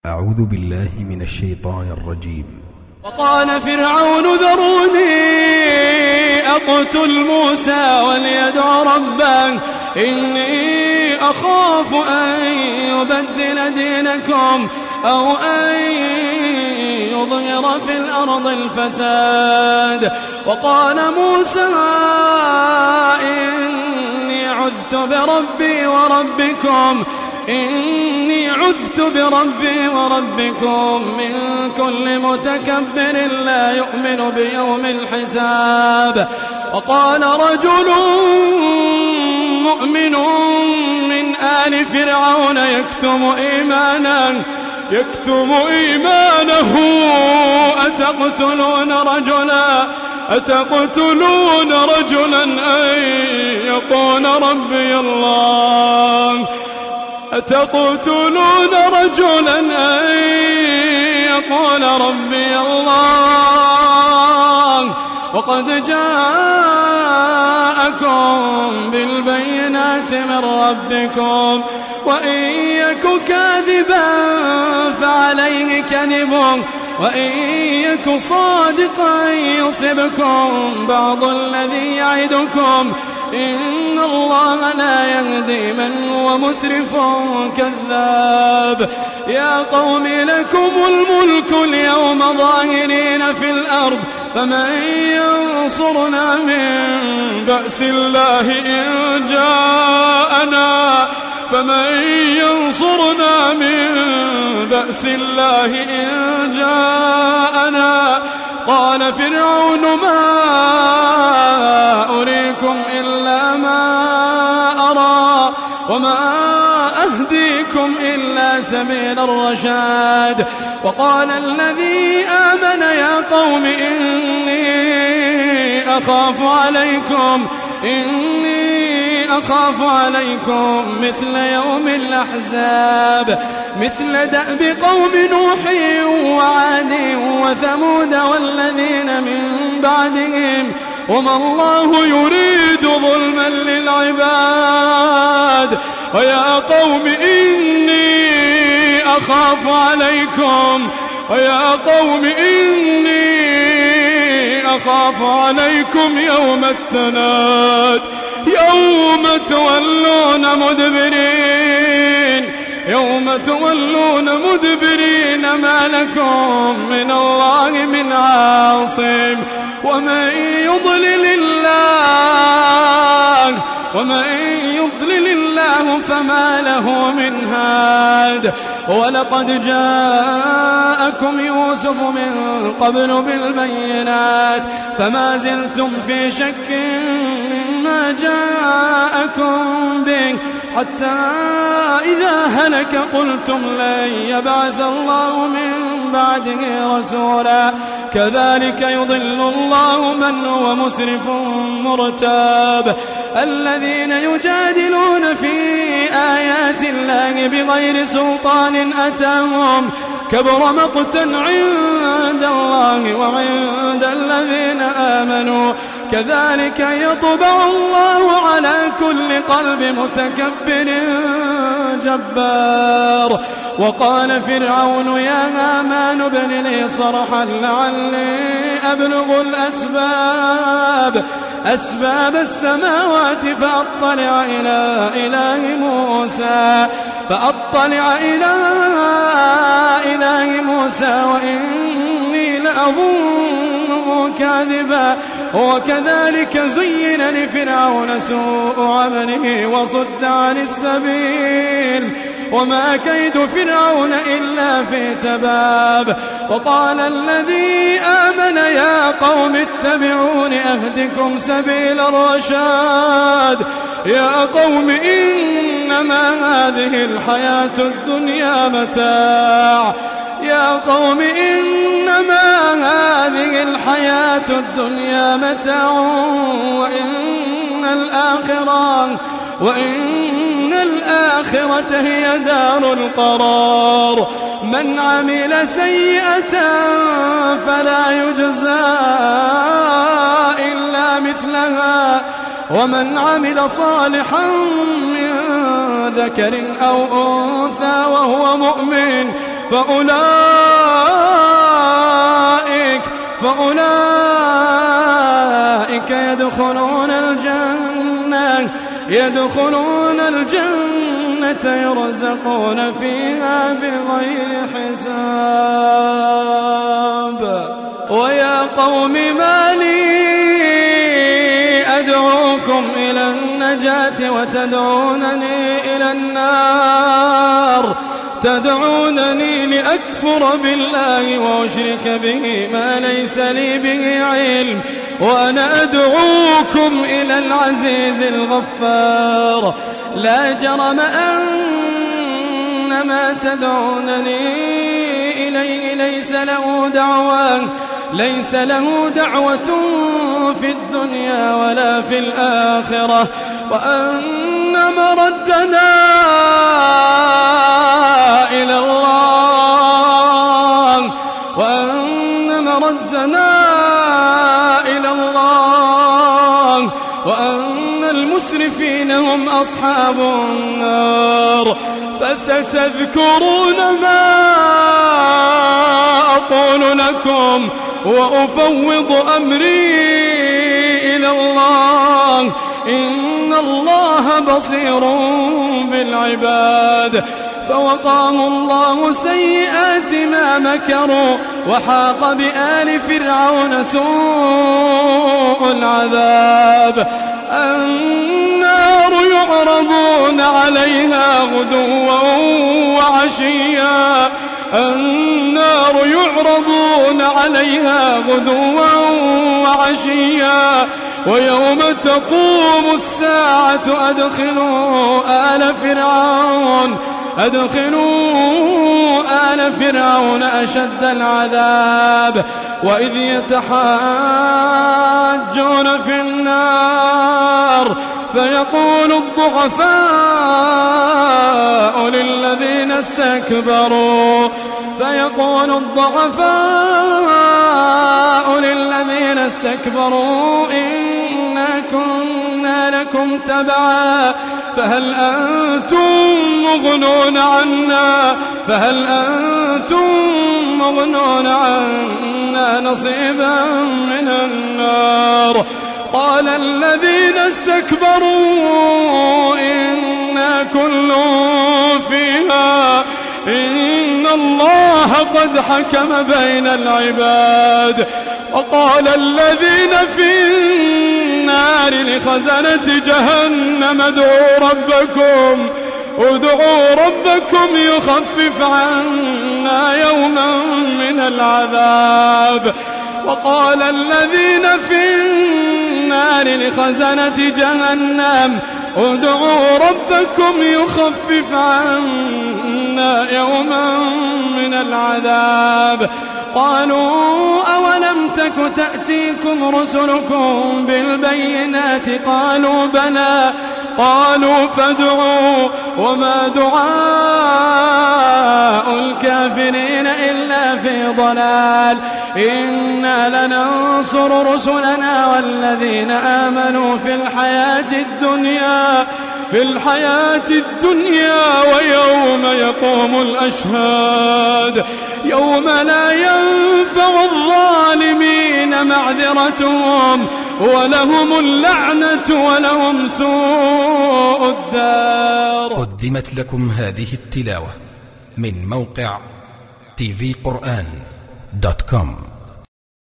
أعوذ بالله من الشيطان الرجيم. وقال فرعون ذروني أقتل موسى وليدع ربه إني أخاف أن يبدل دينكم أو أن يظهر في الأرض الفساد. وقال موسى إني عذت بربي وربكم من كل متكبر لا يؤمن بيوم الحساب. وقال رجل مؤمن من آل فرعون يكتم إيمانه أتقتلون رجلا أن يقول ربي الله وقد جاءكم بالبينات من ربكم وإن يك كاذبا فعليه كذبه وإن يك صادقا يصبكم بعض الذي يعدكم إن الله لا يهدي من هو مسرف كذاب. يا قوم لكم الملك اليوم ظاهرين في الأرض فمن ينصرنا من بأس الله إن جاءنا قال فرعون ما أريكم إلا ما أرى وما أهديكم إلا سبيل الرشاد. وقال الذي آمن يا قوم إني أخاف عليكم مثل يوم الأحزاب مثل دأب قوم نوح وعاد وثمود والذين من بعدهم وما الله يريد ظلما للعباد. ويا قوم إني أخاف عليكم يوم التناد يوم تولون مدبرين ما لكم من الله من عاصم ومن يضلل الله فما له من هاد. ولقد جاءكم يوسف من قبل بالبينات فما زلتم في شك مما جاءكم به حتى إذا هلك قلتم لن يبعث الله من بعده رسولا كذلك يضل الله من هو مسرف مرتاب. الذين يجادلون في آيات الله بغير سلطان أتاهم كبر مقتا عند الله وعند الذين آمنوا كذلك يطبع الله على كل قلب متكبر جبار. وقال فرعون يا هامان ابن لي صرحا لعلي أبلغ أسباب السماوات فأطلع إلى إله موسى وإني لأظنه كاذبا. وكذلك زين لفرعون سوء عمله وصد عن السبيل وما كيد فرعون إلا في تباب. وقال الذي آمن يا قوم اتبعون أهدكم سبيل الرشاد. يا قوم إنما هذه الحياة الدنيا متاع وإن الآخرة هي دار القرار. من عمل سيئة فلا يجزى إلا مثلها ومن عمل صالحا من ذكر أو أنثى وهو مؤمن فأولئك يدخلون الجنة يرزقون فيها بغير حساب. ويا قوم ما لي أدعوكم إلى النجاة وتدعونني إلى النار، تدعونني لأكفر بالله وأشرك به ما ليس لي به علم، وأنا أدعوكم إلى العزيز الغفار. لا جرم أن ما تدعونني إليه ليس له دعوة في الدنيا ولا في الآخرة، وأن مردنا إلى الله، وأن المسرفين هم أصحاب النار. فستذكرون ما أقول لكم وأفوض أمري إلى الله، إن الله بصير بالعباد. فوقاه الله سيئات ما مكروا، وحاق بآل فرعون سوء العذاب. النار يعرضون عليها غدوا وعشيا، ويوم تقوم الساعة أدخلوا آل فرعون أشد العذاب. وإذ يتحاجون في النار فيقول الضعفاء للذين استكبروا إنا كنا لكم تبعا فهل أنتم مغنون عنا نصيبا من النار. قال الذين استكبروا إنا كل فيها إن الله قد حكم بين العباد. وقال الذين في النار لخزنة جهنم ادعوا ربكم يخفف عنا يوما من العذاب. وقال الذين في النار لخزنة جهنم ادعوا ربكم يخفف عنا يوما من العذاب. قالوا أولم تك تأتيكم رسلكم بالبينات قالوا بلى قالوا فادعوا وما دعاء الكافرين إلا في ضلال. إنا لننصر رسلنا والذين آمنوا في الحياة الدنيا ويوم يقوم الأشهاد، يوم لا ينفع الظالمين معذرتهم ولهم اللعنة ولهم سوء الدار. قدمت لكم هذه التلاوة من موقع tvquran.com.